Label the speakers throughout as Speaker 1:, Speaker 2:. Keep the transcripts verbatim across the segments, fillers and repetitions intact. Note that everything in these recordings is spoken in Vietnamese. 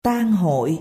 Speaker 1: tang hội.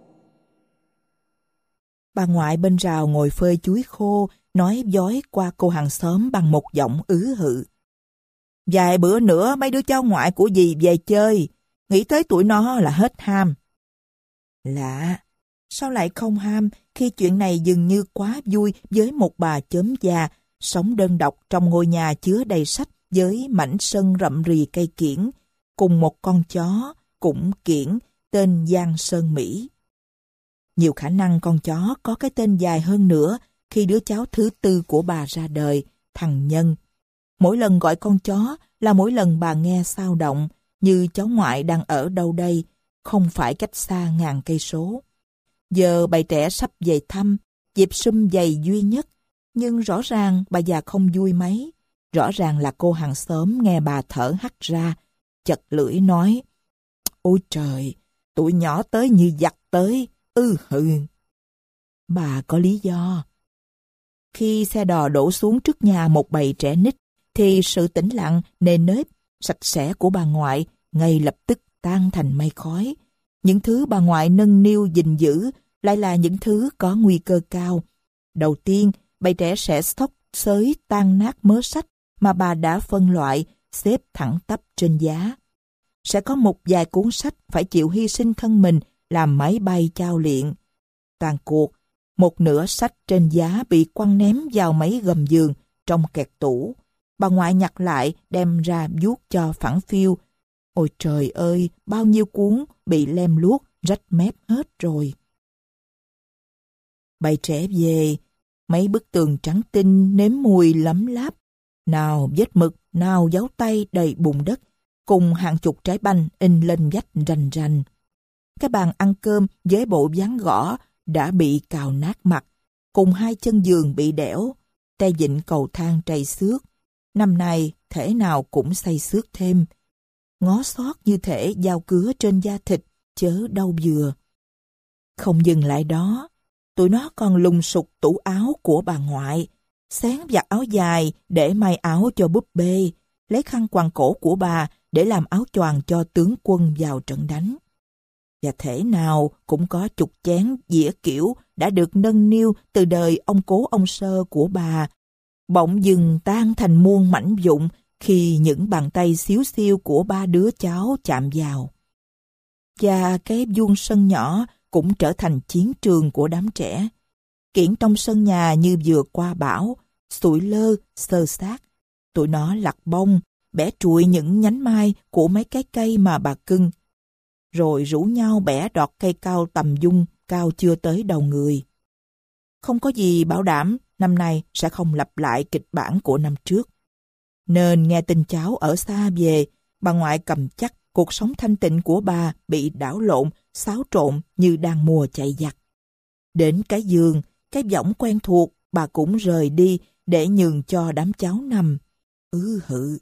Speaker 1: Bà ngoại bên rào ngồi phơi chuối khô, nói dối qua cô hàng xóm bằng một giọng ứ hự. Vài bữa nữa mấy đứa cháu ngoại của dì về chơi, nghĩ tới tụi nó là hết ham. Lạ, sao lại không ham khi chuyện này dường như quá vui với một bà chớm già, sống đơn độc trong ngôi nhà chứa đầy sách với mảnh sân rậm rì cây kiểng, cùng một con chó cũng kiểng tên Giang Sơn Mỹ. Nhiều khả năng con chó có cái tên dài hơn nữa khi đứa cháu thứ tư của bà ra đời, thằng Nhân. Mỗi lần gọi con chó là mỗi lần bà nghe xao động, như cháu ngoại đang ở đâu đây, không phải cách xa ngàn cây số. Giờ bầy trẻ sắp về thăm, dịp sum vầy duy nhất, nhưng rõ ràng bà già không vui mấy. Rõ ràng là cô hàng xóm nghe bà thở hắt ra, chật lưỡi nói: Ôi trời, tụi nhỏ tới như giặc tới, ư hừ. Bà có lý do. Khi xe đò đổ xuống trước nhà một bầy trẻ nít, thì sự tĩnh lặng, nề nếp, sạch sẽ của bà ngoại ngay lập tức tan thành mây khói. Những thứ bà ngoại nâng niu gìn giữ lại là những thứ có nguy cơ cao. Đầu tiên, bầy trẻ sẽ xốc xới tan nát mớ sách mà bà đã phân loại, xếp thẳng tắp trên giá. Sẽ có một vài cuốn sách phải chịu hy sinh thân mình làm máy bay chao liệng. Tàn cuộc, một nửa sách trên giá bị quăng ném vào mấy gầm giường trong kẹt tủ. Bà ngoại nhặt lại đem ra vuốt cho phẳng phiu. Ôi trời ơi, bao nhiêu cuốn bị lem luốc, rách mép hết rồi. Bầy trẻ về, mấy bức tường trắng tinh nếm mùi lấm láp. Nào vết mực, nào dấu tay đầy bùn đất, cùng hàng chục trái banh in lên vách rành rành. Cái bàn ăn cơm với bộ ván gõ đã bị cào nát mặt, cùng hai chân giường bị đẽo, tay vịn cầu thang trầy xước. Năm nay thể nào cũng xây xước thêm. Ngó xót như thể dao cứa trên da thịt, chớ đau vừa. Không dừng lại đó, tụi nó còn lùng sục tủ áo của bà ngoại, xén vạt áo dài để may áo cho búp bê, lấy khăn quàng cổ của bà để làm áo choàng cho tướng quân vào trận đánh. Và thể nào cũng có chục chén dĩa kiểu đã được nâng niu từ đời ông cố ông sơ của bà, bỗng dừng tan thành muôn mảnh vụn khi những bàn tay xíu xiu của ba đứa cháu chạm vào. Và cái vuông sân nhỏ cũng trở thành chiến trường của đám trẻ. Kiểng trong sân nhà như vừa qua bão, sụi lơ, xơ xác. Tụi nó lặt bông, bẻ trụi những nhánh mai của mấy cái cây mà bà cưng, rồi rủ nhau bẻ đọt cây cao tầm dung, cao chưa tới đầu người. Không có gì bảo đảm năm nay sẽ không lặp lại kịch bản của năm trước. Nên nghe tin cháu ở xa về, bà ngoại cầm chắc cuộc sống thanh tịnh của bà bị đảo lộn, xáo trộn như đang mùa chạy giặc. Đến cái giường, cái võng quen thuộc, bà cũng rời đi để nhường cho đám cháu nằm. Ư hự.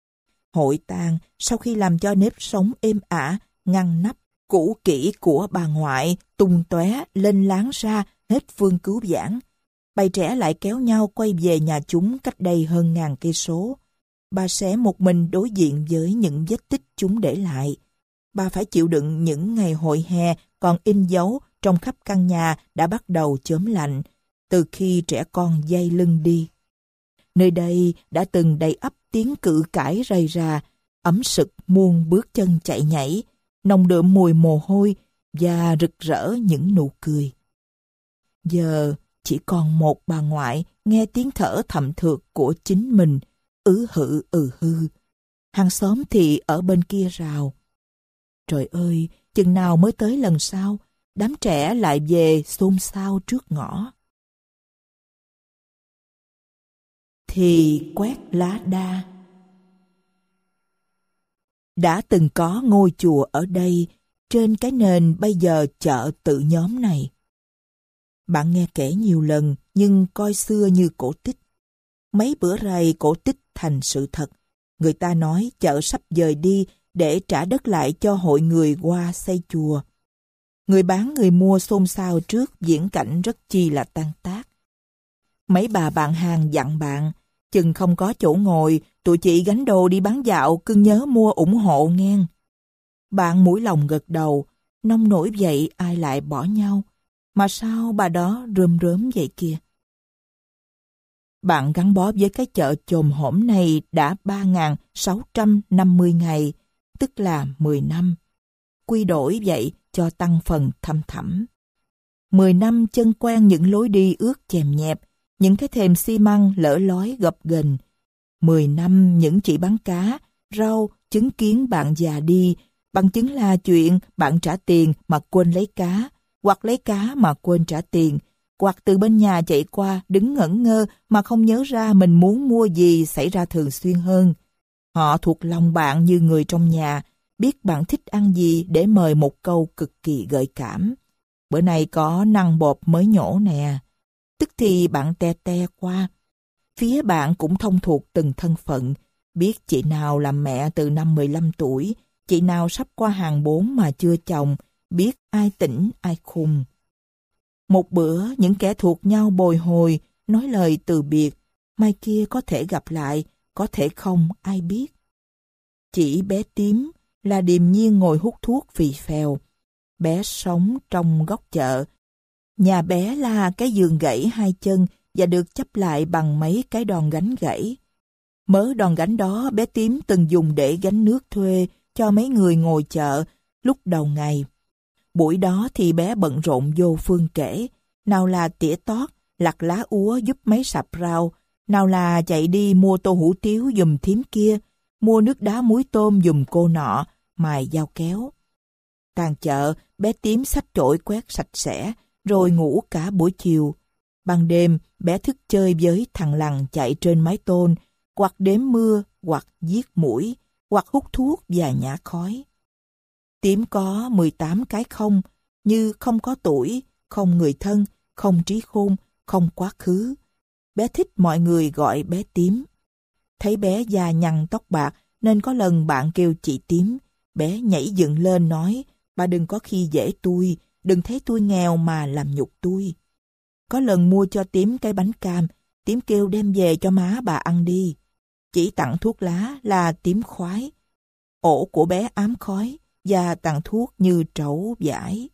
Speaker 1: Hội tang sau khi làm cho nếp sống êm ả, ngăn nắp, cũ kỹ của bà ngoại tung tóe lên láng ra hết phương cứu vãn. Bầy trẻ lại kéo nhau quay về nhà chúng cách đây hơn ngàn cây số. Bà sẽ một mình đối diện với những vết tích chúng để lại. Bà phải chịu đựng những ngày hội hè còn in dấu trong khắp căn nhà đã bắt đầu chớm lạnh, từ khi trẻ con dây lưng đi. Nơi đây đã từng đầy ắp tiếng cự cãi rầy rà, ấm sực muôn bước chân chạy nhảy, nồng đượm mùi mồ hôi và rực rỡ những nụ cười. Giờ chỉ còn một bà ngoại nghe tiếng thở thậm thượt của chính mình, ứ hự ừ hư. Hàng xóm thì ở bên kia rào. Trời ơi, chừng nào mới tới lần sau, đám trẻ lại về xôn xao trước ngõ. Thì quét lá đa. Đã từng có ngôi chùa ở đây, trên cái nền bây giờ chợ tự nhóm này. Bạn nghe kể nhiều lần, nhưng coi xưa như cổ tích. Mấy bữa rày cổ tích thành sự thật. Người ta nói chợ sắp dời đi để trả đất lại cho hội người qua xây chùa. Người bán người mua xôn xao trước diễn cảnh rất chi là tan tác. Mấy bà bạn hàng dặn bạn, chừng không có chỗ ngồi, tụi chị gánh đồ đi bán dạo, cưng nhớ mua ủng hộ ngang. Bạn mũi lòng gật đầu, nông nổi vậy ai lại bỏ nhau, mà sao bà đó rơm rớm vậy kìa. Bạn gắn bó với cái chợ chồm hổm này đã ba nghìn sáu trăm năm mươi ngày, tức là mười năm. Quy đổi vậy cho tăng phần thăm thẳm. Mười năm chân quen những lối đi ướt chèm nhẹp, những cái thềm xi măng lở lói gập ghềnh. Mười năm những chị bán cá, rau, chứng kiến bạn già đi, bằng chứng là chuyện bạn trả tiền mà quên lấy cá, hoặc lấy cá mà quên trả tiền, hoặc từ bên nhà chạy qua đứng ngẩn ngơ mà không nhớ ra mình muốn mua gì xảy ra thường xuyên hơn. Họ thuộc lòng bạn như người trong nhà, biết bạn thích ăn gì để mời một câu cực kỳ gợi cảm. Bữa nay có năng bột mới nhổ nè. Tức thì bạn te te qua. Phía bạn cũng thông thuộc từng thân phận, biết chị nào làm mẹ từ năm mười lăm tuổi, chị nào sắp qua hàng bốn mà chưa chồng, biết ai tỉnh ai khùng. Một bữa những kẻ thuộc nhau bồi hồi, nói lời từ biệt, mai kia có thể gặp lại, có thể không ai biết. Chỉ bé Tím là điềm nhiên ngồi hút thuốc phì phèo. Bé sống trong góc chợ. Nhà bé là cái giường gãy hai chân và được chắp lại bằng mấy cái đòn gánh gãy. Mớ đòn gánh đó bé Tím từng dùng để gánh nước thuê cho mấy người ngồi chợ lúc đầu ngày. Buổi đó thì bé bận rộn vô phương kể, nào là tỉa tót, lặt lá úa giúp mấy sạp rau, nào là chạy đi mua tô hủ tiếu giùm thím kia, mua nước đá muối tôm giùm cô nọ, mài dao kéo. Tàn chợ, bé Tím xách chổi quét sạch sẽ, rồi ngủ cả buổi chiều. Ban đêm, bé thức chơi với thằng lằn chạy trên mái tôn, hoặc đếm mưa, hoặc giết muỗi, hoặc hút thuốc và nhả khói. Tím có mười tám cái không, như không có tuổi, không người thân, không trí khôn, không quá khứ. Bé thích mọi người gọi bé Tím. Thấy bé già nhăn tóc bạc, nên có lần bạn kêu chị Tím. Bé nhảy dựng lên nói, bà đừng có khi dễ tôi, đừng thấy tôi nghèo mà làm nhục tôi. Có lần mua cho Tím cái bánh cam, Tím kêu đem về cho má bà ăn đi. Chỉ tặng thuốc lá là Tím khoái. Ổ của bé ám khói và tặng thuốc như trẩu vải.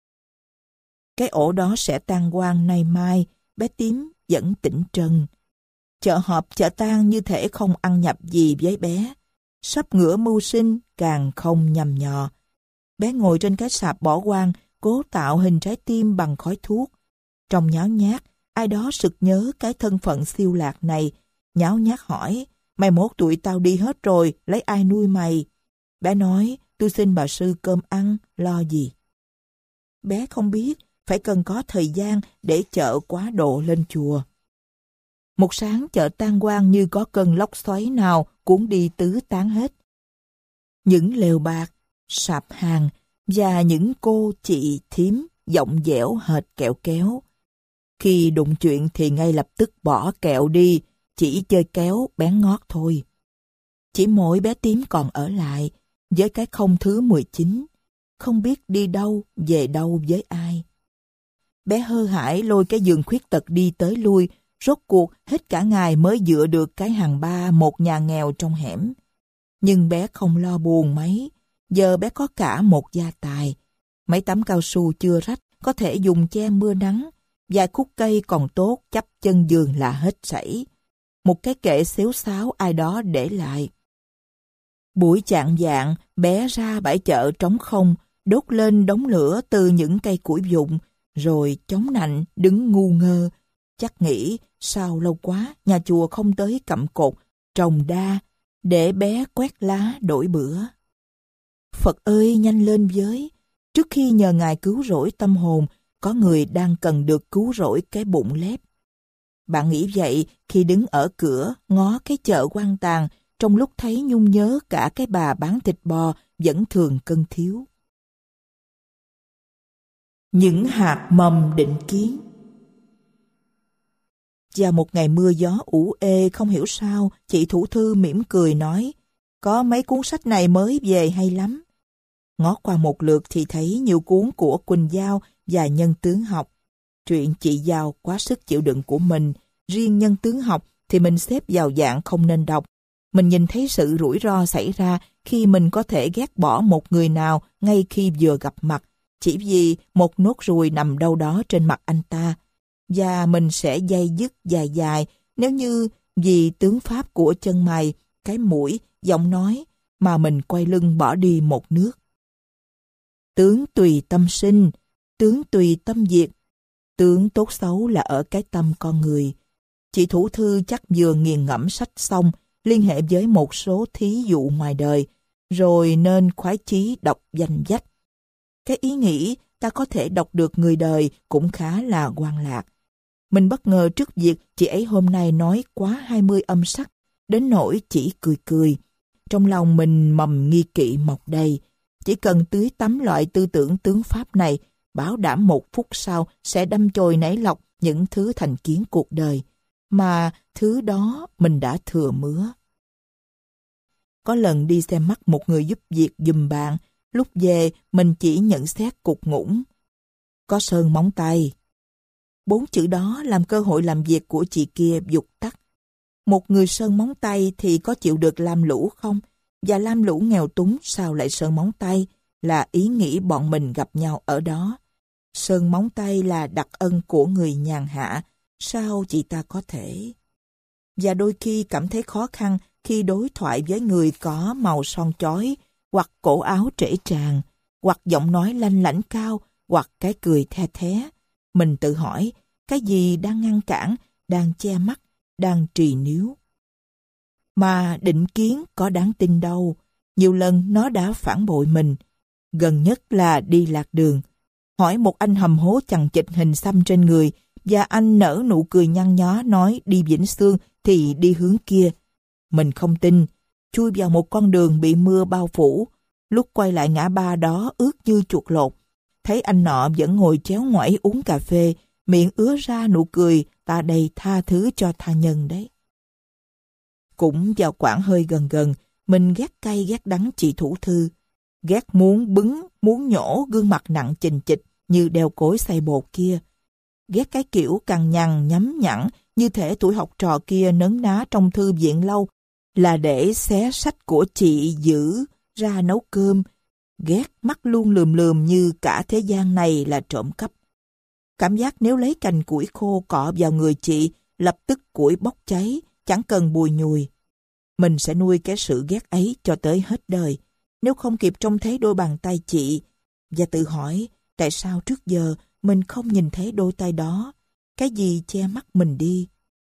Speaker 1: Cái ổ đó sẽ tan quang nay mai, bé Tím vẫn tỉnh trần. Chợ họp chợ tang như thể không ăn nhập gì với bé. Sắp ngửa mưu sinh càng không nhằm nhò. Bé ngồi trên cái sạp bỏ hoang, cố tạo hình trái tim bằng khói thuốc. Trong nháo nhác, ai đó sực nhớ cái thân phận siêu lạc này, nháo nhác hỏi, mày mốt tụi tao đi hết rồi, lấy ai nuôi mày? Bé nói, tôi xin bà sư cơm ăn, lo gì? Bé không biết, phải cần có thời gian để chợ quá độ lên chùa. Một sáng chợ tan quang như có cơn lốc xoáy nào cuốn đi tứ tán hết. Những lều bạc, sạp hàng và những cô chị thím giọng dẻo hệt kẹo kéo. Khi đụng chuyện thì ngay lập tức bỏ kẹo đi, chỉ chơi kéo bén ngót thôi. Chỉ mỗi bé Tím còn ở lại, với cái không thứ mười chín, không biết đi đâu, về đâu với ai. Bé hơ hãi lôi cái giường khuyết tật đi tới lui, rốt cuộc hết cả ngày mới dựa được cái hàng ba một nhà nghèo trong hẻm. Nhưng bé không lo buồn mấy, giờ bé có cả một gia tài. Mấy tấm cao su chưa rách, có thể dùng che mưa nắng, vài khúc cây còn tốt chắp chân giường là hết sảy. Một cái kệ xếu xáo ai đó để lại. Buổi chạng vạng, bé ra bãi chợ trống không, đốt lên đống lửa từ những cây củi vụn, rồi chống nạnh đứng ngu ngơ, chắc nghĩ sao lâu quá nhà chùa không tới cặm cột, trồng đa, để bé quét lá đổi bữa. Phật ơi nhanh lên với, trước khi nhờ Ngài cứu rỗi tâm hồn, có người đang cần được cứu rỗi cái bụng lép. Bạn nghĩ vậy khi đứng ở cửa ngó cái chợ quan tàn, trong lúc thấy nhung nhớ cả cái bà bán thịt bò vẫn thường cân thiếu. Những hạt mầm định kiến. Vào một ngày mưa gió ủ ê không hiểu sao, chị thủ thư mỉm cười nói, có mấy cuốn sách này mới về hay lắm. Ngó qua một lượt thì thấy nhiều cuốn của Quỳnh Giao và Nhân Tướng Học. Truyện chị Giao quá sức chịu đựng của mình, riêng Nhân Tướng Học thì mình xếp vào dạng không nên đọc. Mình nhìn thấy sự rủi ro xảy ra khi mình có thể ghét bỏ một người nào ngay khi vừa gặp mặt, chỉ vì một nốt ruồi nằm đâu đó trên mặt anh ta, và mình sẽ day dứt dài dài nếu như vì tướng pháp của chân mày, cái mũi, giọng nói mà mình quay lưng bỏ đi một nước. Tướng tùy tâm sinh, tướng tùy tâm diệt. Tướng tốt xấu là ở cái tâm con người. Chị Thủ Thư chắc vừa nghiền ngẫm sách xong, liên hệ với một số thí dụ ngoài đời, rồi nên khoái chí đọc danh sách. Cái ý nghĩ ta có thể đọc được người đời cũng khá là ngoan lạc. Mình bất ngờ trước việc chị ấy hôm nay nói quá hai mươi âm sắc, đến nỗi chỉ cười cười. Trong lòng mình mầm nghi kỵ mọc đầy. Chỉ cần tưới tắm loại tư tưởng tướng pháp này, bảo đảm một phút sau sẽ đâm chồi nảy lọc những thứ thành kiến cuộc đời, mà thứ đó mình đã thừa mứa. Có lần đi xem mắt một người giúp việc giùm bạn, lúc về mình chỉ nhận xét cục ngủng. Có sơn móng tay. Bốn chữ đó làm cơ hội làm việc của chị kia vụt tắt. Một người sơn móng tay thì có chịu được lam lũ không? Và lam lũ nghèo túng sao lại sơn móng tay? Là ý nghĩ bọn mình gặp nhau ở đó. Sơn móng tay là đặc ân của người nhàn hạ. Sao chị ta có thể? Và đôi khi cảm thấy khó khăn khi đối thoại với người có màu son chói, hoặc cổ áo trễ tràn, hoặc giọng nói lanh lảnh cao, hoặc cái cười the thé. Mình tự hỏi, cái gì đang ngăn cản, đang che mắt, đang trì níu? Mà định kiến có đáng tin đâu. Nhiều lần nó đã phản bội mình. Gần nhất là đi lạc đường. Hỏi một anh hầm hố chằng chịt hình xăm trên người, và anh nở nụ cười nhăn nhó nói đi Vĩnh Xương thì đi hướng kia. Mình không tin. Chui vào một con đường bị mưa bao phủ. Lúc quay lại ngã ba đó ướt như chuột lột. Thấy anh nọ vẫn ngồi chéo ngoảy uống cà phê, miệng ứa ra nụ cười ta đầy tha thứ cho tha nhân đấy. Cũng vào quãng hơi gần gần, mình ghét cay ghét đắng chị Thủ Thư. Ghét muốn bứng, muốn nhổ gương mặt nặng chình chịch như đeo cối xay bột kia. Ghét cái kiểu cằn nhằn nhắm nhẵn như thể tuổi học trò kia nấn ná trong thư viện lâu là để xé sách của chị giữ ra nấu cơm. Ghét mắt luôn lườm lườm như cả thế gian này là trộm cắp. Cảm giác nếu lấy cành củi khô cọ vào người chị, lập tức củi bốc cháy, chẳng cần bùi nhùi. Mình sẽ nuôi cái sự ghét ấy cho tới hết đời, nếu không kịp trông thấy đôi bàn tay chị, và tự hỏi tại sao trước giờ mình không nhìn thấy đôi tay đó, cái gì che mắt mình đi.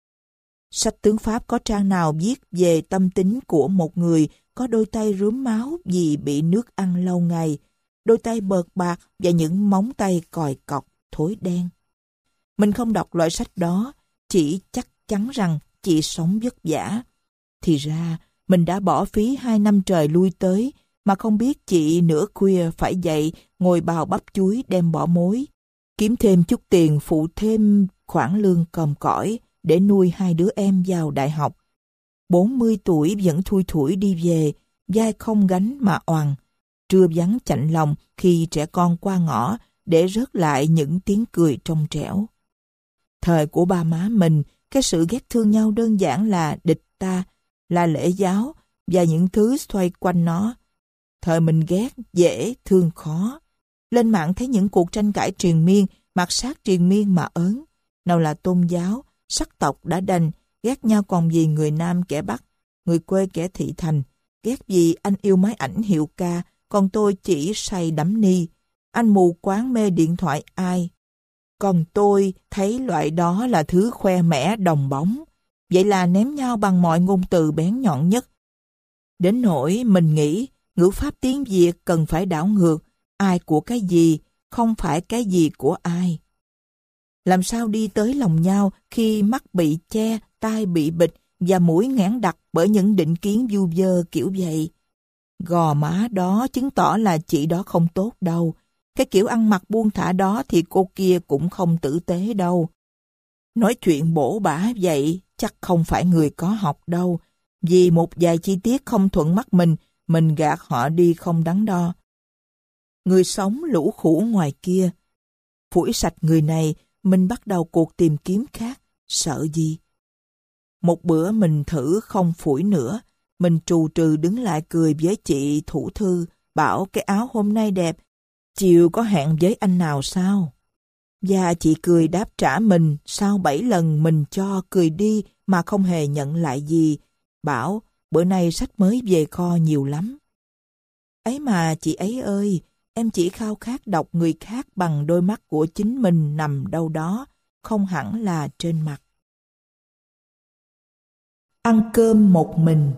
Speaker 1: Sách tướng Pháp có trang nào viết về tâm tính của một người có đôi tay rướm máu vì bị nước ăn lâu ngày, đôi tay bợt bạc và những móng tay còi cọc, thối đen. Mình không đọc loại sách đó, chỉ chắc chắn rằng chị sống vất vả. Thì ra, mình đã bỏ phí hai năm trời lui tới, mà không biết chị nửa khuya phải dậy ngồi bào bắp chuối đem bỏ mối, kiếm thêm chút tiền phụ thêm khoản lương còm cõi để nuôi hai đứa em vào đại học. bốn mươi tuổi vẫn thui thủi đi về, vai không gánh mà oằn, trưa vắng chạnh lòng khi trẻ con qua ngõ để rớt lại những tiếng cười trong trẻo. Thời của ba má mình, cái sự ghét thương nhau đơn giản là địch ta, là lễ giáo và những thứ xoay quanh nó. Thời mình ghét, dễ, thương khó. Lên mạng thấy những cuộc tranh cãi triền miên, mặt sát triền miên mà ớn. Nào là tôn giáo, sắc tộc đã đành, ghét nhau còn gì người Nam kẻ Bắc, người quê kẻ thị thành. Ghét gì anh yêu máy ảnh hiệu ca, còn tôi chỉ say đắm ni. Anh mù quáng mê điện thoại ai, còn tôi thấy loại đó là thứ khoe mẽ đồng bóng. Vậy là ném nhau bằng mọi ngôn từ bén nhọn nhất. Đến nỗi mình nghĩ ngữ pháp tiếng Việt cần phải đảo ngược, ai của cái gì, không phải cái gì của ai. Làm sao đi tới lòng nhau khi mắt bị che, tai bị bịt và mũi nghẽn đặc bởi những định kiến vu vơ kiểu vậy? Gò má đó chứng tỏ là chị đó không tốt đâu. Cái kiểu ăn mặc buông thả đó thì cô kia cũng không tử tế đâu. Nói chuyện bổ bả vậy chắc không phải người có học đâu. Vì một vài chi tiết không thuận mắt mình, mình gạt họ đi không đắn đo. Người sống lũ khủ ngoài kia. Phủi sạch người này, mình bắt đầu cuộc tìm kiếm khác. Sợ gì? Một bữa mình thử không phủi nữa. Mình trù trừ đứng lại cười với chị Thủ Thư, bảo cái áo hôm nay đẹp. chiều có hẹn với anh nào sao? Và chị cười đáp trả mình sau bảy lần mình cho cười đi mà không hề nhận lại gì. Bảo, bữa nay sách mới về kho nhiều lắm. Ấy mà chị ấy ơi, em chỉ khao khát đọc người khác bằng đôi mắt của chính mình nằm đâu đó, không hẳn là trên mặt. Ăn cơm một mình.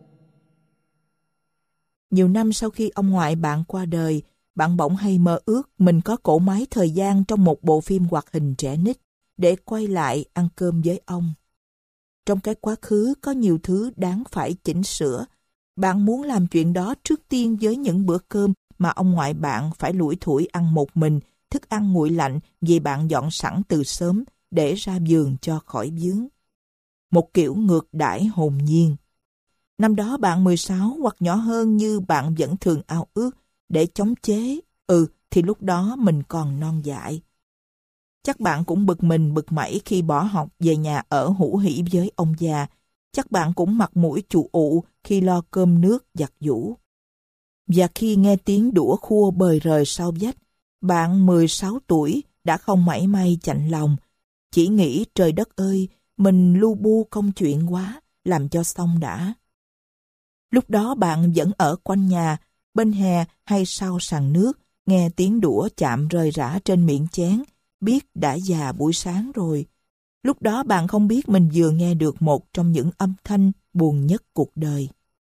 Speaker 1: Nhiều năm sau khi ông ngoại bạn qua đời, bạn bỗng hay mơ ước mình có cỗ máy thời gian trong một bộ phim hoạt hình trẻ nít để quay lại ăn cơm với ông. Trong cái quá khứ có nhiều thứ đáng phải chỉnh sửa. Bạn muốn làm chuyện đó trước tiên với những bữa cơm mà ông ngoại bạn phải lủi thủi ăn một mình, thức ăn nguội lạnh vì bạn dọn sẵn từ sớm để ra giường cho khỏi vướng. Một kiểu ngược đãi hồn nhiên. Năm đó bạn mười sáu hoặc nhỏ hơn như bạn vẫn thường ao ước để chống chế. Ừ, thì lúc đó mình còn non dại. Chắc bạn cũng bực mình bực mẩy khi bỏ học về nhà ở hữu hỉ với ông già. Chắc bạn cũng mặt mũi chù ụ khi lo cơm nước giặt giũ. Và khi nghe tiếng đũa khua bời rời sau vách, bạn mười sáu tuổi đã không mảy may chạnh lòng. Chỉ nghĩ trời đất ơi, mình lu bu công chuyện quá, làm cho xong đã. Lúc đó bạn vẫn ở quanh nhà, bên hè hay sau sàn nước, nghe tiếng đũa chạm rơi rã trên miệng chén, biết đã già buổi sáng rồi. Lúc đó bạn không biết mình vừa nghe được một trong những âm thanh buồn nhất cuộc đời.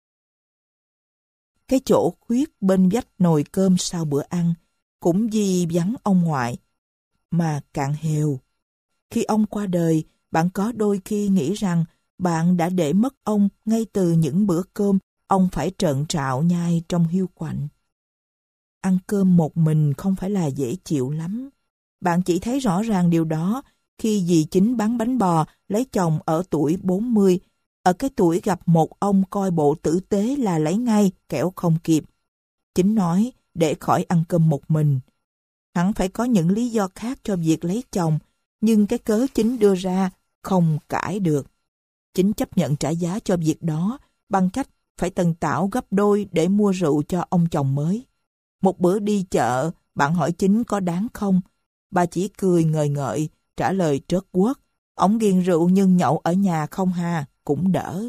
Speaker 1: Cái chỗ khuyết bên vách nồi cơm sau bữa ăn, cũng vì vắng ông ngoại, mà cạn hều. Khi ông qua đời, bạn có đôi khi nghĩ rằng bạn đã để mất ông ngay từ những bữa cơm ông phải trợn trạo nhai trong hiu quạnh. Ăn cơm một mình không phải là dễ chịu lắm. Bạn chỉ thấy rõ ràng điều đó khi dì Chính bán bánh bò lấy chồng ở tuổi bốn mươi, ở cái tuổi gặp một ông coi bộ tử tế là lấy ngay, kẻo không kịp. Chính nói để khỏi ăn cơm một mình. Hẳn phải có những lý do khác cho việc lấy chồng, nhưng cái cớ Chính đưa ra không cãi được. Chính chấp nhận trả giá cho việc đó bằng cách phải tần tảo gấp đôi để mua rượu cho ông chồng mới. Một bữa đi chợ, bạn hỏi Chính có đáng không? Bà chỉ cười ngời ngợi, trả lời trớt quớt. Ổng ghiền rượu nhưng nhậu ở nhà không hà, cũng đỡ.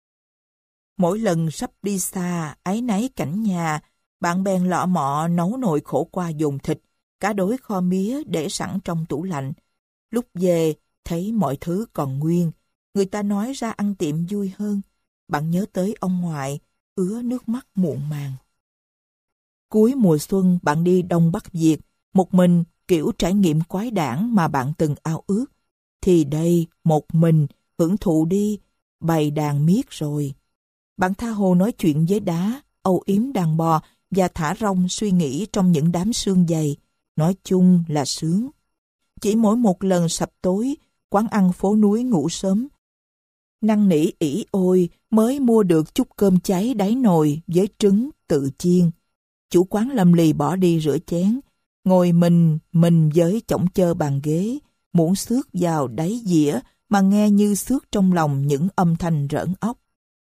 Speaker 1: Mỗi lần sắp đi xa, áy náy cảnh nhà, bạn bèn lọ mọ nấu nồi khổ qua dồn thịt, cá đối kho mía để sẵn trong tủ lạnh. Lúc về, thấy mọi thứ còn nguyên. Người ta nói ra ăn tiệm vui hơn. Bạn nhớ tới ông ngoại, ứa nước mắt muộn màng. Cuối mùa xuân bạn đi Đông Bắc Việt, một mình kiểu trải nghiệm quái đản mà bạn từng ao ước. Thì đây, một mình, hưởng thụ đi, bày đàn miết rồi. Bạn tha hồ nói chuyện với đá, âu yếm đàn bò và thả rong suy nghĩ trong những đám sương dày. Nói chung là sướng. Chỉ mỗi một lần sập tối, quán ăn phố núi ngủ sớm, năn nỉ ỉ ôi mới mua được chút cơm cháy đáy nồi với trứng tự chiên. Chủ quán lầm lì bỏ đi rửa chén, ngồi mình mình với chõng chơ bàn ghế, muỗng xước vào đáy dĩa mà nghe như xước trong lòng những âm thanh rỡn óc.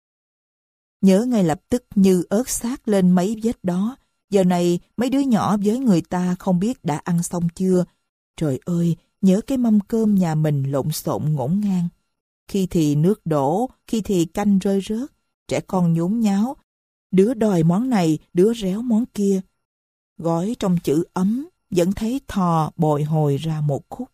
Speaker 1: Nhớ ngay lập tức như ớt xác lên mấy vết đó. Giờ này mấy đứa nhỏ với người ta không biết đã ăn xong chưa. Trời ơi, nhớ cái mâm cơm nhà mình lộn xộn ngổn ngang. Khi thì nước đổ, khi thì canh rơi rớt, trẻ con nhốn nháo, đứa đòi món này, đứa réo món kia. Gói trong chữ ấm, vẫn thấy thò bồi hồi ra một khúc.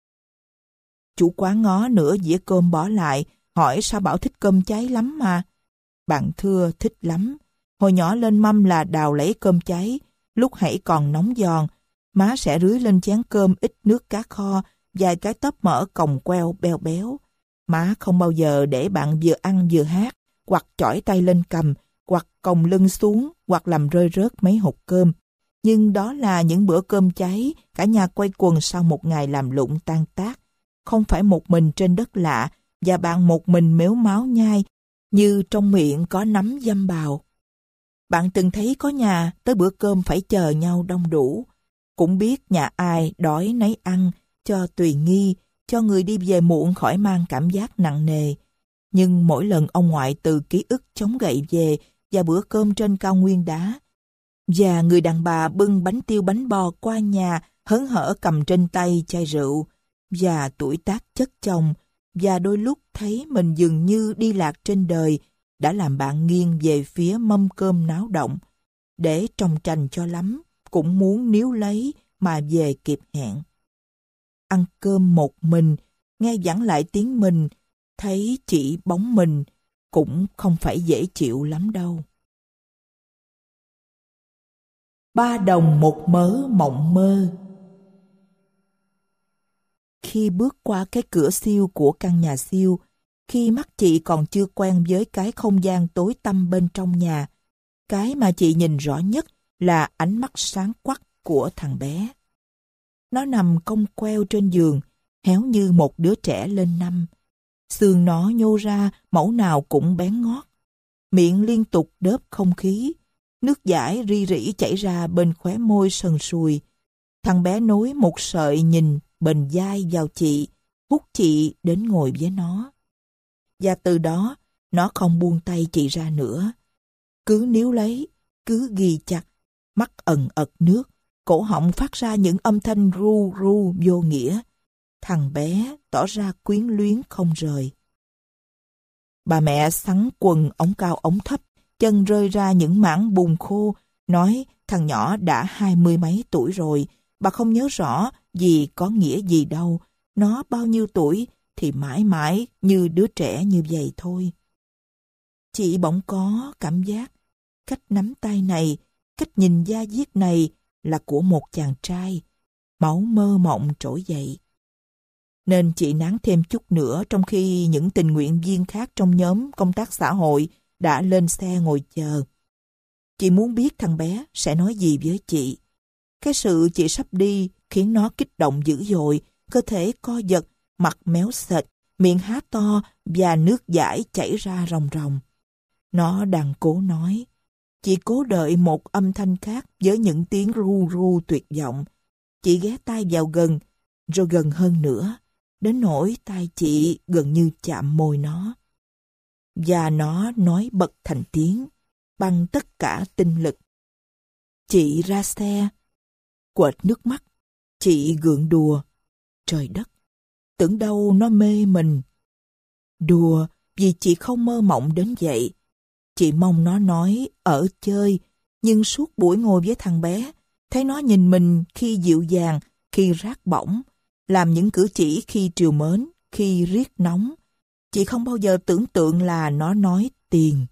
Speaker 1: Chủ quán ngó nửa dĩa cơm bỏ lại, hỏi sao bảo thích cơm cháy lắm mà. Bạn thưa thích lắm. Hồi nhỏ lên mâm là đào lấy cơm cháy, lúc hãy còn nóng giòn, má sẽ rưới lên chén cơm ít nước cá kho, vài cái tóp mỡ còng queo beo béo. Má không bao giờ để bạn vừa ăn vừa hát, hoặc chỏi tay lên cầm, hoặc còng lưng xuống, hoặc làm rơi rớt mấy hột cơm. Nhưng đó là những bữa cơm cháy, cả nhà quay quần sau một ngày làm lụng tan tác. Không phải một mình trên đất lạ, và bạn một mình mếu máo nhai, như trong miệng có nắm dăm bào. Bạn từng thấy có nhà tới bữa cơm phải chờ nhau đông đủ. Cũng biết nhà ai đói nấy ăn, cho tùy nghi, cho người đi về muộn khỏi mang cảm giác nặng nề. Nhưng mỗi lần ông ngoại từ ký ức chống gậy về và bữa cơm trên cao nguyên đá, Và người đàn bà bưng bánh tiêu bánh bò qua nhà, hớn hở cầm trên tay chai rượu, và tuổi tác chất chồng, và đôi lúc thấy mình dường như đi lạc trên đời, đã làm bạn nghiêng về phía mâm cơm náo động. Để trồng trành cho lắm, cũng muốn níu lấy mà về kịp hẹn. Ăn cơm một mình, nghe vẳng lại tiếng mình, thấy chỉ bóng mình, cũng không phải dễ chịu lắm đâu. Ba đồng một mớ mộng mơ. Khi bước qua cái cửa xiêu của căn nhà xiêu, khi mắt chị còn chưa quen với cái không gian tối tăm bên trong nhà, cái mà chị nhìn rõ nhất là ánh mắt sáng quắc của thằng bé. Nó nằm cong queo trên giường, héo như một đứa trẻ lên năm. Xương nó nhô ra mẫu nào cũng bén ngót. Miệng liên tục đớp không khí. Nước dãi ri rỉ chảy ra bên khóe môi sần sùi. Thằng bé nối một sợi nhìn bền dai vào chị, hút chị đến ngồi với nó. Và từ đó, nó không buông tay chị ra nữa. Cứ níu lấy, cứ ghi chặt, mắt ẩn ật nước, cổ họng phát ra những âm thanh ru ru vô nghĩa. Thằng bé tỏ ra quyến luyến không rời. Bà mẹ xắn quần ống cao ống thấp, chân rơi ra những mảng bùn khô, nói thằng nhỏ đã hai mươi mấy tuổi rồi, bà không nhớ rõ vì có nghĩa gì đâu, nó bao nhiêu tuổi thì mãi mãi như đứa trẻ như vậy thôi. Chị bỗng có cảm giác cách nắm tay này, cách nhìn da diết này là của một chàng trai. Máu mơ mộng trỗi dậy. Nên chị nán thêm chút nữa, trong khi những tình nguyện viên khác trong nhóm công tác xã hội đã lên xe ngồi chờ. Chị muốn biết thằng bé sẽ nói gì với chị. Cái sự chị sắp đi khiến nó kích động dữ dội, cơ thể co giật, mặt méo sệt, miệng há to và nước dãi chảy ra ròng ròng. Nó đang cố nói. Chị cố đợi một âm thanh khác với những tiếng ru ru tuyệt vọng. Chị ghé tai vào gần, rồi gần hơn nữa, đến nỗi tai chị gần như chạm môi nó. Và nó nói bật thành tiếng, bằng tất cả tinh lực. Chị ra xe, quệt nước mắt, chị gượng đùa. Trời đất, tưởng đâu nó mê mình. Đùa vì chị không mơ mộng đến vậy. Chị mong nó nói ở chơi, nhưng suốt buổi ngồi với thằng bé, thấy nó nhìn mình khi dịu dàng, khi rát bỏng, làm những cử chỉ khi trìu mến, khi riết nóng. Chị không bao giờ tưởng tượng là nó nói tiền.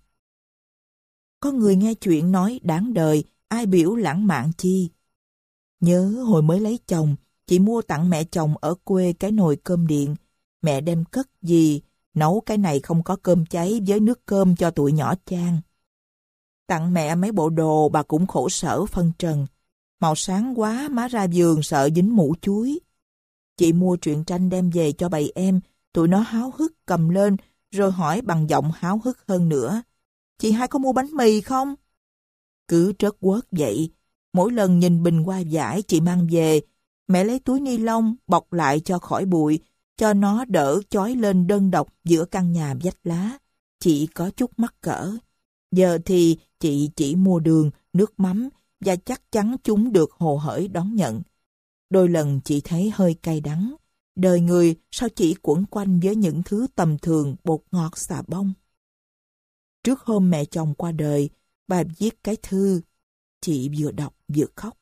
Speaker 1: Có người nghe chuyện nói đáng đời, ai biểu lãng mạn chi. Nhớ hồi mới lấy chồng, chị mua tặng mẹ chồng ở quê cái nồi cơm điện. Mẹ đem cất gì, nấu cái này không có cơm cháy với nước cơm cho tụi nhỏ chan. Tặng mẹ mấy bộ đồ bà cũng khổ sở phân trần. Màu sáng quá má ra giường sợ dính mủ chuối. Chị mua truyện tranh đem về cho bầy em, tụi nó háo hức cầm lên rồi hỏi bằng giọng háo hức hơn nữa. Chị hai có mua bánh mì không? Cứ trớt quớt vậy. Mỗi lần nhìn bình hoa vải chị mang về, mẹ lấy túi ni lông bọc lại cho khỏi bụi, cho nó đỡ chói lên đơn độc giữa căn nhà vách lá. Chị có chút mắc cỡ. Giờ thì chị chỉ mua đường, nước mắm và chắc chắn chúng được hồ hởi đón nhận. Đôi lần chị thấy hơi cay đắng. Đời người sao chỉ quẩn quanh với những thứ tầm thường bột ngọt xà bông. Trước hôm mẹ chồng qua đời, bà viết cái thư. Chị vừa đọc vừa khóc.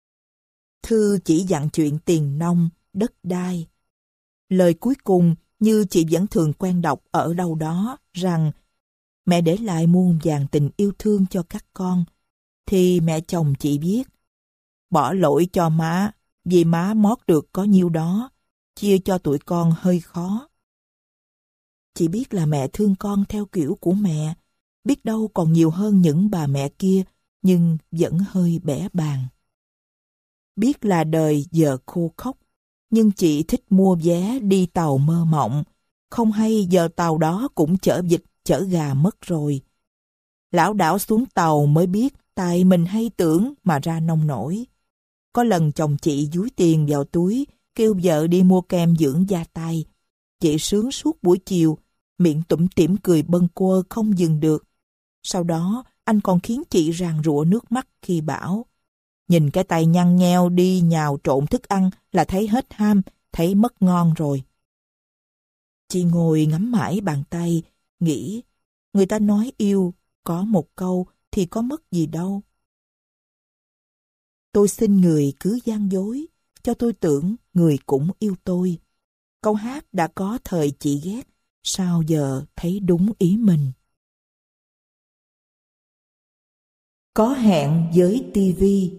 Speaker 1: Thư chỉ dặn chuyện tiền nông, đất đai. Lời cuối cùng như chị vẫn thường quen đọc ở đâu đó rằng mẹ để lại muôn vàn tình yêu thương cho các con. Thì mẹ chồng chị viết bỏ lỗi cho má, vì má mót được có nhiêu đó, chia cho tụi con hơi khó. Chị biết là mẹ thương con theo kiểu của mẹ, biết đâu còn nhiều hơn những bà mẹ kia, nhưng vẫn hơi bẽ bàng. Biết là đời giờ khô khốc, nhưng chị thích mua vé đi tàu mơ mộng, không hay giờ tàu đó cũng chở vịt chở gà mất rồi. Lảo đảo xuống tàu mới biết tại mình hay tưởng mà ra nông nổi. Có lần chồng chị dúi tiền vào túi, kêu vợ đi mua kem dưỡng da tay. Chị sướng suốt buổi chiều, miệng tủm tỉm cười bâng quơ không dừng được. Sau đó anh còn khiến chị ràn rụa nước mắt khi bảo: nhìn cái tay nhăn nheo đi nhào trộn thức ăn là thấy hết ham, thấy mất ngon rồi. Chị ngồi ngắm mãi bàn tay, nghĩ người ta nói yêu, có một câu thì có mất gì đâu. Tôi xin người cứ gian dối, cho tôi tưởng người cũng yêu tôi. Câu hát đã có thời chị ghét, sao giờ thấy đúng ý mình. Có hẹn với tivi.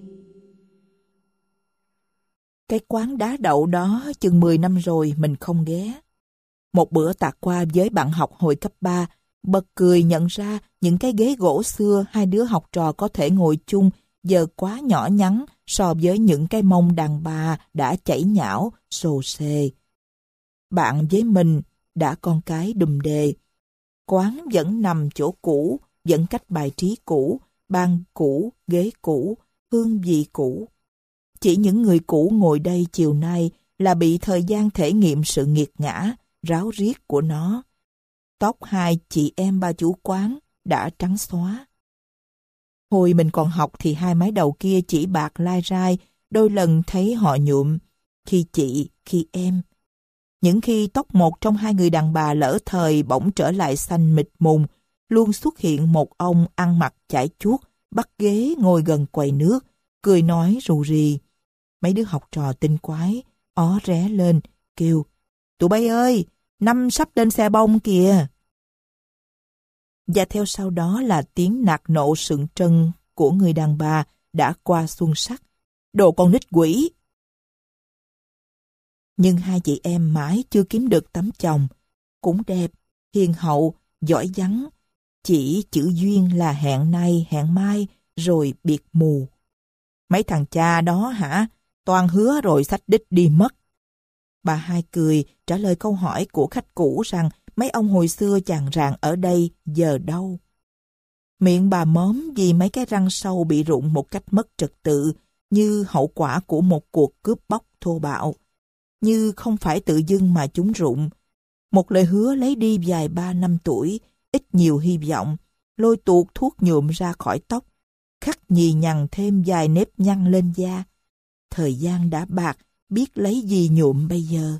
Speaker 1: Cái quán đá đậu đó chừng mười năm rồi mình không ghé. Một bữa tạt qua với bạn học hồi cấp ba, bật cười nhận ra những cái ghế gỗ xưa hai đứa học trò có thể ngồi chung giờ quá nhỏ nhắn so với những cái mông đàn bà đã chảy nhão, xồ xề. Bạn với mình đã con cái đùm đề. Quán vẫn nằm chỗ cũ, vẫn cách bài trí cũ, bàn cũ, ghế cũ, hương vị cũ. Chỉ những người cũ ngồi đây chiều nay là bị thời gian thể nghiệm sự nghiệt ngã, ráo riết của nó. Tóc hai chị em ba chủ quán đã trắng xóa. Hồi mình còn học thì hai mái đầu kia chỉ bạc lai rai, đôi lần thấy họ nhuộm, khi chị, khi em. Những khi tóc một trong hai người đàn bà lỡ thời bỗng trở lại xanh mịt mùng, luôn xuất hiện một ông ăn mặc chải chuốt, bắt ghế ngồi gần quầy nước, cười nói rù rì. Mấy đứa học trò tinh quái, ó ré lên, kêu: tụi bay ơi, năm sắp lên xe bông kìa. Và theo sau đó là tiếng nạt nộ sượng trân của người đàn bà đã qua xuân sắc. Đồ con nít quỷ! Nhưng hai chị em mãi chưa kiếm được tấm chồng. Cũng đẹp, hiền hậu, giỏi vắng. Chỉ chữ duyên là hẹn nay hẹn mai rồi biệt mù. Mấy thằng cha đó hả? Toàn hứa rồi xách đích đi mất. Bà hai cười trả lời câu hỏi của khách cũ rằng mấy ông hồi xưa chàng ràng ở đây giờ đâu. Miệng bà móm vì mấy cái răng sâu bị rụng một cách mất trật tự, như hậu quả của một cuộc cướp bóc thô bạo. Như không phải tự dưng mà chúng rụng. Một lời hứa lấy đi vài ba năm tuổi, ít nhiều hy vọng, lôi tuột thuốc nhuộm ra khỏi tóc, khắc nhì nhằn thêm vài nếp nhăn lên da. Thời gian đã bạc, biết lấy gì nhuộm bây giờ.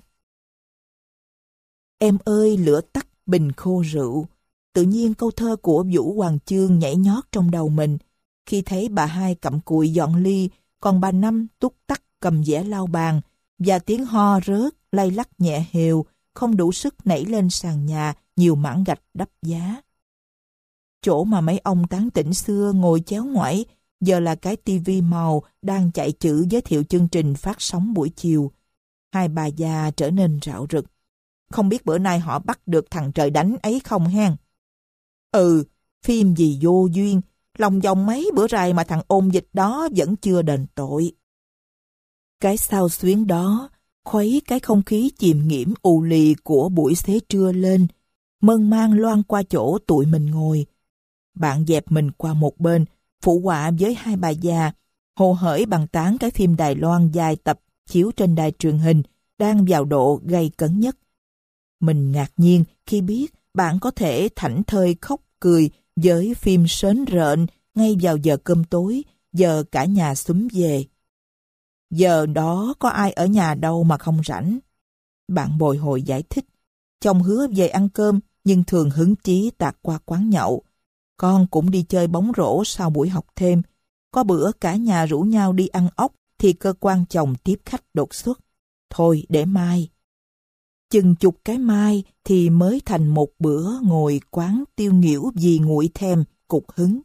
Speaker 1: Em ơi lửa tắt bình khô rượu. Tự nhiên câu thơ của Vũ Hoàng Chương nhảy nhót trong đầu mình khi thấy bà hai cặm cụi dọn ly, còn bà năm túc tắc cầm dẻ lau bàn, và tiếng ho rớt lay lắc nhẹ hều không đủ sức nảy lên sàn nhà nhiều mảng gạch đắp giá. Chỗ mà mấy ông tán tỉnh xưa ngồi chéo ngoải giờ là cái tivi màu đang chạy chữ giới thiệu chương trình phát sóng buổi chiều. Hai bà già trở nên rạo rực. Không biết bữa nay họ bắt được thằng trời đánh ấy không hen? Ừ, phim gì vô duyên, lòng vòng mấy bữa rày mà thằng ôn dịch đó vẫn chưa đền tội. Cái sao xuyến đó khuấy cái không khí chìm nghiễm ù lì của buổi xế trưa lên, mơn man loan qua chỗ tụi mình ngồi. Bạn dẹp mình qua một bên, phụ họa với hai bà già, hồ hởi bàn tán cái phim Đài Loan dài tập chiếu trên đài truyền hình đang vào độ gay cấn nhất. Mình ngạc nhiên khi biết bạn có thể thảnh thơi khóc cười với phim sến rợn ngay vào giờ cơm tối, giờ cả nhà xúm về. Giờ đó có ai ở nhà đâu mà không rảnh. Bạn bồi hồi giải thích. Chồng hứa về ăn cơm nhưng thường hứng chí tạt qua quán nhậu. Con cũng đi chơi bóng rổ sau buổi học thêm. Có bữa cả nhà rủ nhau đi ăn ốc thì cơ quan chồng tiếp khách đột xuất. Thôi để mai. Chừng chục cái mai thì mới thành một bữa ngồi quán tiêu nghỉu vì nguội thèm, cục hứng.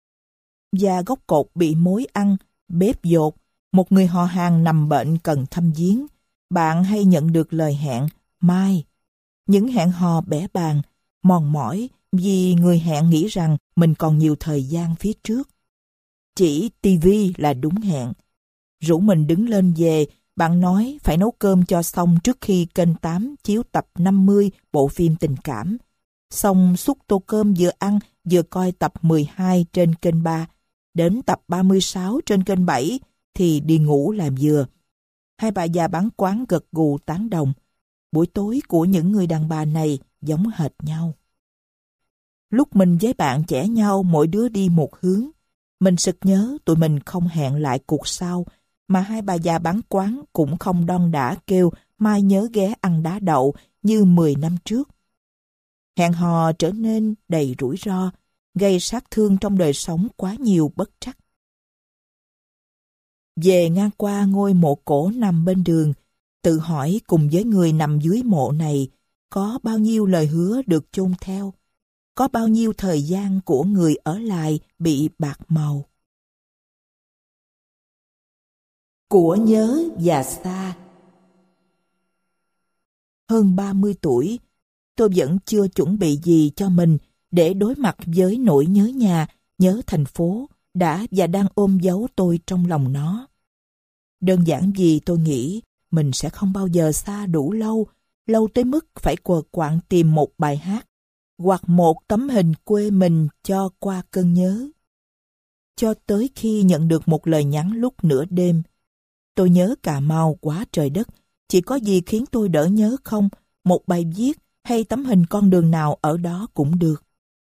Speaker 1: Và gốc cột bị mối ăn, bếp dột, một người họ hàng nằm bệnh cần thăm viếng. Bạn hay nhận được lời hẹn mai. Những hẹn hò bẽ bàng, mòn mỏi vì người hẹn nghĩ rằng mình còn nhiều thời gian phía trước. Chỉ tivi là đúng hẹn. Rủ mình đứng lên về, bạn nói phải nấu cơm cho xong trước khi kênh tám chiếu tập năm mươi bộ phim tình cảm. Xong xúc tô cơm vừa ăn vừa coi tập mười hai trên kênh ba, đến tập ba mươi sáu trên kênh bảy thì đi ngủ làm vừa. Hai bà già bán quán gật gù tán đồng. Buổi tối của những người đàn bà này giống hệt nhau. Lúc mình với bạn chẻ nhau mỗi đứa đi một hướng, mình sực nhớ tụi mình không hẹn lại cuộc sau, mà hai bà già bán quán cũng không đon đả kêu mai nhớ ghé ăn đá đậu như mười năm trước. Hẹn hò trở nên đầy rủi ro, gây sát thương trong đời sống quá nhiều bất trắc. Về ngang qua ngôi mộ cổ nằm bên đường, tự hỏi cùng với người nằm dưới mộ này, có bao nhiêu lời hứa được chôn theo, có bao nhiêu thời gian của người ở lại bị bạc màu. Của nhớ và xa. Hơn ba mươi tuổi, tôi vẫn chưa chuẩn bị gì cho mình để đối mặt với nỗi nhớ nhà, nhớ thành phố đã và đang ôm dấu tôi trong lòng nó. Đơn giản vì tôi nghĩ mình sẽ không bao giờ xa đủ lâu, lâu tới mức phải quờ quạng tìm một bài hát hoặc một tấm hình quê mình cho qua cơn nhớ. Cho tới khi nhận được một lời nhắn lúc nửa đêm, tôi nhớ Cà Mau quá trời đất, chỉ có gì khiến tôi đỡ nhớ không, một bài viết hay tấm hình con đường nào ở đó cũng được.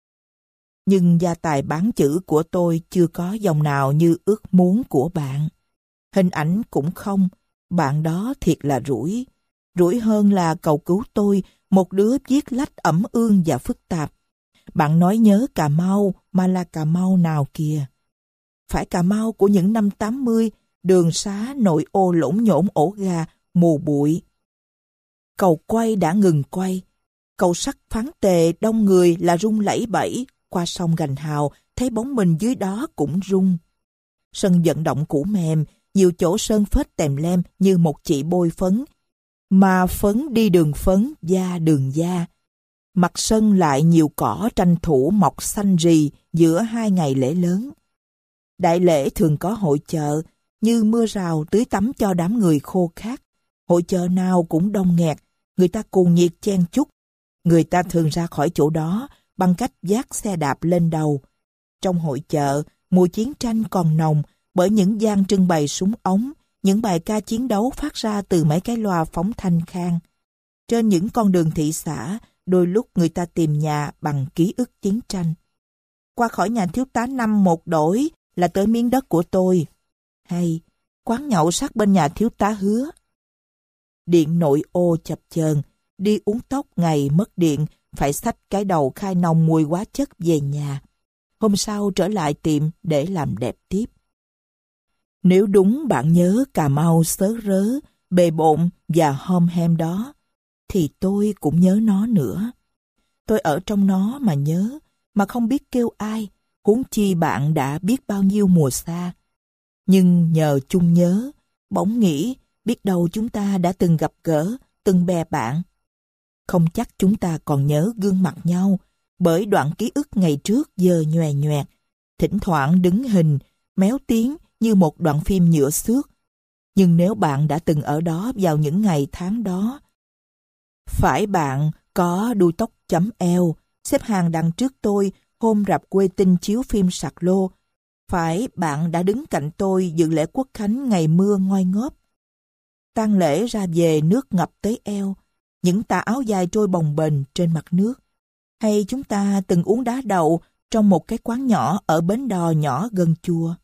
Speaker 1: Nhưng gia tài bán chữ của tôi chưa có dòng nào như ước muốn của bạn. Hình ảnh cũng không, bạn đó thiệt là rủi. Rủi hơn là cầu cứu tôi, một đứa viết lách ẩm ương và phức tạp. Bạn nói nhớ Cà Mau mà là Cà Mau nào kìa? Phải Cà Mau của những năm tám mươi, đường xá nội ô lỗn nhổn ổ gà, mù bụi. Cầu quay đã ngừng quay. Cầu sắt Phán Tề đông người là rung lẩy bẩy, qua sông Gành Hào thấy bóng mình dưới đó cũng rung. Sân vận động cũ mềm, nhiều chỗ sơn phết tèm lem như một chị bôi phấn, mà phấn đi đường phấn, da đường da. Mặt sân lại nhiều cỏ tranh thủ mọc xanh rì giữa hai ngày lễ lớn. Đại lễ thường có hội chợ, như mưa rào tưới tắm cho đám người khô khát. Hội chợ nào cũng đông nghẹt, người ta cuồng nhiệt chen chúc. Người ta thường ra khỏi chỗ đó bằng cách vác xe đạp lên đầu. Trong hội chợ, mùi chiến tranh còn nồng bởi những gian trưng bày súng ống, những bài ca chiến đấu phát ra từ mấy cái loa phóng thanh khang. Trên những con đường thị xã, đôi lúc người ta tìm nhà bằng ký ức chiến tranh. Qua khỏi nhà thiếu tá Năm một đổi là tới miếng đất của tôi. Hay, quán nhậu sát bên nhà thiếu tá Hứa. Điện nội ô chập chờn, đi uống tóc ngày mất điện, phải xách cái đầu khai nòng mùi hóa chất về nhà. Hôm sau trở lại tiệm để làm đẹp tiếp. Nếu đúng bạn nhớ Cà Mau sớ rớ, bề bộn và hom hem đó, thì tôi cũng nhớ nó nữa. Tôi ở trong nó mà nhớ, mà không biết kêu ai, huống chi bạn đã biết bao nhiêu mùa xa. Nhưng nhờ chung nhớ, bỗng nghĩ biết đâu chúng ta đã từng gặp gỡ, từng bè bạn. Không chắc chúng ta còn nhớ gương mặt nhau, bởi đoạn ký ức ngày trước giờ nhòe nhoẹt, thỉnh thoảng đứng hình, méo tiếng như một đoạn phim nhựa xước. Nhưng nếu bạn đã từng ở đó vào những ngày tháng đó, phải bạn có đuôi tóc chấm eo, xếp hàng đằng trước tôi hôm rạp quê tinh chiếu phim sạc lô, phải bạn đã đứng cạnh tôi dự lễ Quốc khánh ngày mưa ngoi ngóp. Tang lễ ra về nước ngập tới eo, những tà áo dài trôi bồng bềnh trên mặt nước. Hay chúng ta từng uống đá đậu trong một cái quán nhỏ ở bến đò nhỏ gần chùa.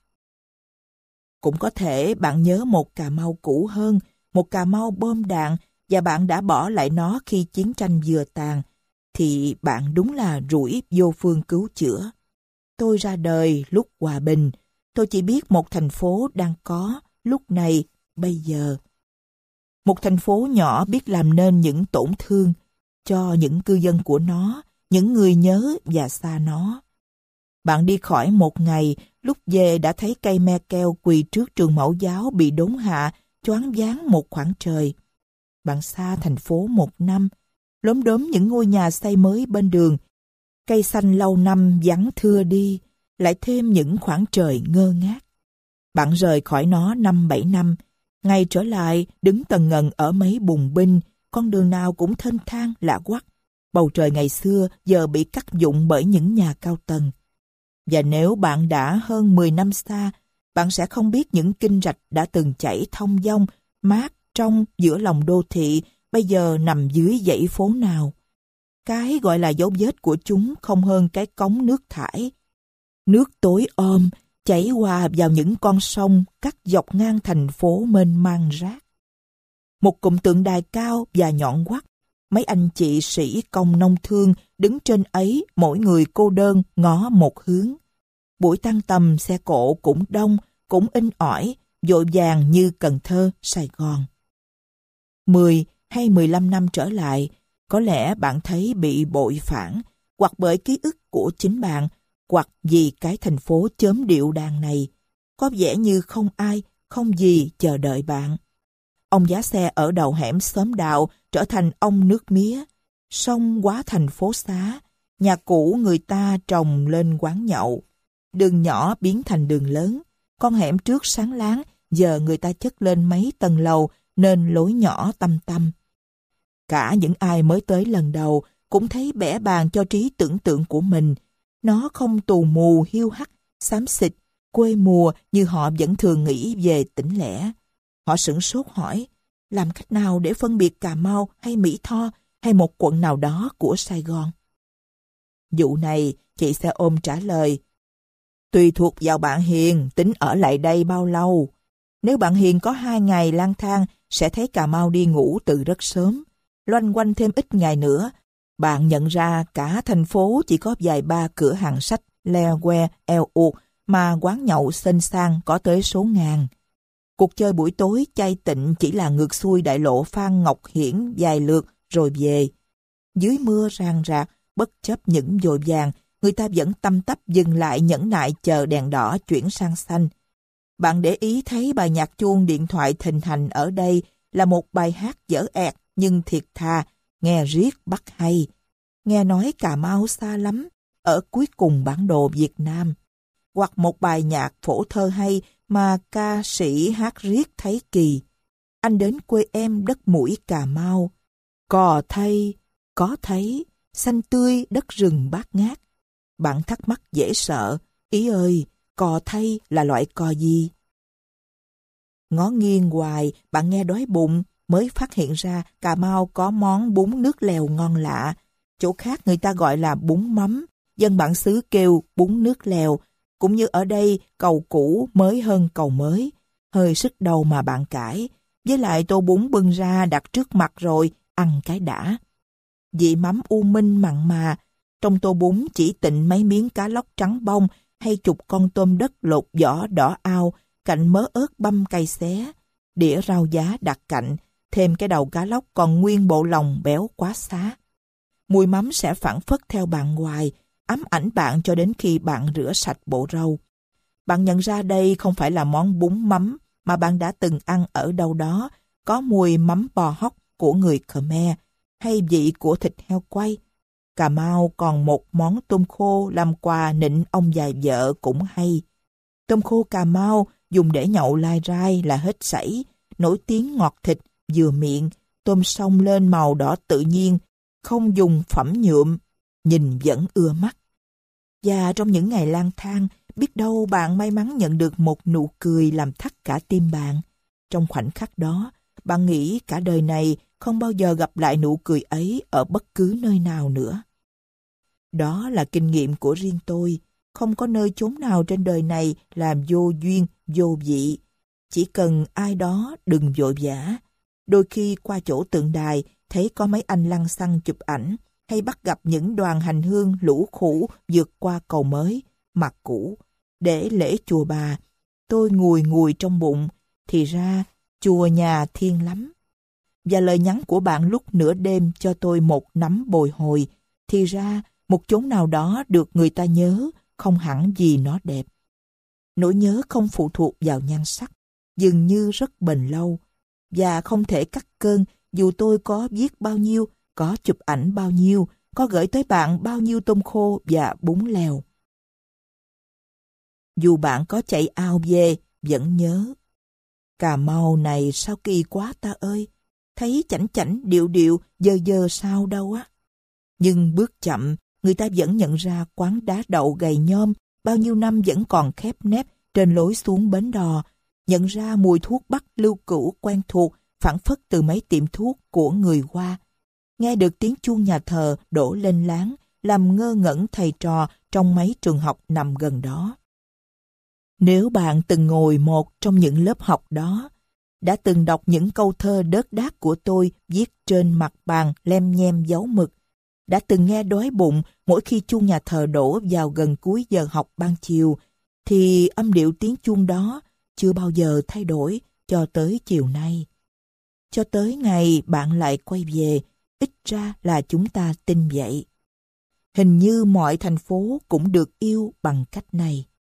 Speaker 1: Cũng có thể bạn nhớ một Cà Mau cũ hơn, một Cà Mau bom đạn, và bạn đã bỏ lại nó khi chiến tranh vừa tàn, thì bạn đúng là rủi vô phương cứu chữa. Tôi ra đời lúc hòa bình, tôi chỉ biết một thành phố đang có lúc này, bây giờ. Một thành phố nhỏ biết làm nên những tổn thương cho những cư dân của nó, những người nhớ và xa nó. Bạn đi khỏi một ngày, lúc về đã thấy cây me keo quỳ trước trường mẫu giáo bị đốn hạ, choáng váng một khoảng trời. Bạn xa thành phố một năm, lốm đốm những ngôi nhà xây mới bên đường, cây xanh lâu năm vắng thưa đi, lại thêm những khoảng trời ngơ ngác. Bạn rời khỏi nó năm bảy năm, ngày trở lại đứng tần ngần ở mấy bùng binh, con đường nào cũng thênh thang lạ quắc. Bầu trời ngày xưa giờ bị cắt dụng bởi những nhà cao tầng. Và nếu bạn đã hơn mười năm xa, bạn sẽ không biết những kinh rạch đã từng chảy thong dong, mát trong giữa lòng đô thị, bây giờ nằm dưới dãy phố nào. Cái gọi là dấu vết của chúng không hơn cái cống nước thải. Nước tối om, chảy qua vào những con sông cắt dọc ngang thành phố mênh mang rác. Một cụm tượng đài cao và nhọn hoắt, mấy anh chị sĩ công nông thương đứng trên ấy, mỗi người cô đơn ngó một hướng. Buổi tăng tầm xe cộ cũng đông, cũng in ỏi, vội vàng như Cần Thơ, Sài Gòn. Mười hay mười lăm năm trở lại, có lẽ bạn thấy bị bội phản, hoặc bởi ký ức của chính bạn, hoặc vì cái thành phố chớm điệu đàn này, có vẻ như không ai, không gì chờ đợi bạn. Ông giá xe ở đầu hẻm xóm đạo trở thành ông nước mía, sông quá thành phố xá, nhà cũ người ta trồng lên quán nhậu, đường nhỏ biến thành đường lớn, con hẻm trước sáng láng, giờ người ta chất lên mấy tầng lầu nên lối nhỏ tăm tăm. Cả những ai mới tới lần đầu cũng thấy bẽ bàng cho trí tưởng tượng của mình. Nó không tù mù hiu hắt, xám xịt, quê mùa như họ vẫn thường nghĩ về tỉnh lẻ. Họ sửng sốt hỏi, làm cách nào để phân biệt Cà Mau hay Mỹ Tho hay một quận nào đó của Sài Gòn? Vụ này chị sẽ ôm trả lời, tùy thuộc vào bạn Hiền tính ở lại đây bao lâu. Nếu bạn Hiền có hai ngày lang thang, sẽ thấy Cà Mau đi ngủ từ rất sớm. Loanh quanh thêm ít ngày nữa, bạn nhận ra cả thành phố chỉ có vài ba cửa hàng sách leo que, eo uột, mà quán nhậu xênh sang có tới số ngàn. Cuộc chơi buổi tối chay tịnh chỉ là ngược xuôi đại lộ Phan Ngọc Hiển vài lượt rồi về. Dưới mưa rang rạc, bất chấp những vội vàng, người ta vẫn tăm tắp dừng lại nhẫn nại chờ đèn đỏ chuyển sang xanh. Bạn để ý thấy bài nhạc chuông điện thoại thịnh hành ở đây là một bài hát dở ẹt nhưng thiệt thà, nghe riết bắt hay. Nghe nói Cà Mau xa lắm, ở cuối cùng bản đồ Việt Nam. Hoặc một bài nhạc phổ thơ hay mà ca sĩ hát riết thấy kỳ. Anh đến quê em đất mũi Cà Mau. Cò thay, có thấy, xanh tươi đất rừng bát ngát. Bạn thắc mắc dễ sợ, ý ơi, cò thay là loại cò gì? Ngó nghiêng hoài, bạn nghe đói bụng, mới phát hiện ra Cà Mau có món bún nước lèo ngon lạ. Chỗ khác người ta gọi là bún mắm, dân bản xứ kêu bún nước lèo. Cũng như ở đây, cầu cũ mới hơn cầu mới. Hơi sức đầu mà bạn cãi. Với lại tô bún bưng ra đặt trước mặt rồi, ăn cái đã. Vị mắm u minh mặn mà. Trong tô bún chỉ tịnh mấy miếng cá lóc trắng bông hay chục con tôm đất lột vỏ đỏ ao, cạnh mớ ớt băm cay xé. Đĩa rau giá đặt cạnh, thêm cái đầu cá lóc còn nguyên bộ lòng béo quá xá. Mùi mắm sẽ phảng phất theo bạn hoài, ám ảnh bạn cho đến khi bạn rửa sạch bộ rau. Bạn nhận ra đây không phải là món bún mắm mà bạn đã từng ăn ở đâu đó, có mùi mắm bò hóc của người Khmer hay vị của thịt heo quay. Cà Mau còn một món tôm khô làm quà nịnh ông già vợ cũng hay. Tôm khô Cà Mau dùng để nhậu lai rai là hết sảy, nổi tiếng ngọt thịt, vừa miệng, tôm sông lên màu đỏ tự nhiên, không dùng phẩm nhuộm, nhìn vẫn ưa mắt. Và trong những ngày lang thang, biết đâu bạn may mắn nhận được một nụ cười làm thắt cả tim bạn. Trong khoảnh khắc đó, bạn nghĩ cả đời này không bao giờ gặp lại nụ cười ấy ở bất cứ nơi nào nữa. Đó là kinh nghiệm của riêng tôi. Không có nơi chốn nào trên đời này làm vô duyên, vô vị. Chỉ cần ai đó đừng vội vã. Đôi khi qua chỗ tượng đài, thấy có mấy anh lăng xăng chụp ảnh, hay bắt gặp những đoàn hành hương lũ khủ vượt qua cầu mới, mặt cũ, để lễ chùa Bà. Tôi ngùi ngùi trong bụng, thì ra chùa nhà thiên lắm. Và lời nhắn của bạn lúc nửa đêm cho tôi một nắm bồi hồi, thì ra một chốn nào đó được người ta nhớ, không hẳn vì nó đẹp. Nỗi nhớ không phụ thuộc vào nhan sắc, dường như rất bền lâu, và không thể cắt cơn dù tôi có viết bao nhiêu, có chụp ảnh bao nhiêu, có gửi tới bạn bao nhiêu tôm khô và bún lèo. Dù bạn có chạy ao về, vẫn nhớ. Cà Mau này sao kỳ quá ta ơi, thấy chảnh chảnh điệu điệu, dơ dơ sao đâu á. Nhưng bước chậm, người ta vẫn nhận ra quán đá đậu gầy nhom, bao nhiêu năm vẫn còn khép nép trên lối xuống bến đò, nhận ra mùi thuốc bắc lưu cữu quen thuộc, phảng phất từ mấy tiệm thuốc của người Hoa. nghe được tiếng chuông nhà thờ đổ lên láng, làm ngơ ngẩn thầy trò trong mấy trường học nằm gần đó. Nếu bạn từng ngồi một trong những lớp học đó, đã từng đọc những câu thơ đớt đát của tôi viết trên mặt bàn lem nhem dấu mực, đã từng nghe đói bụng mỗi khi chuông nhà thờ đổ vào gần cuối giờ học ban chiều, thì âm điệu tiếng chuông đó chưa bao giờ thay đổi cho tới chiều nay. Cho tới ngày bạn lại quay về, ít ra là chúng ta tin vậy. Hình như mọi thành phố cũng được yêu bằng cách này.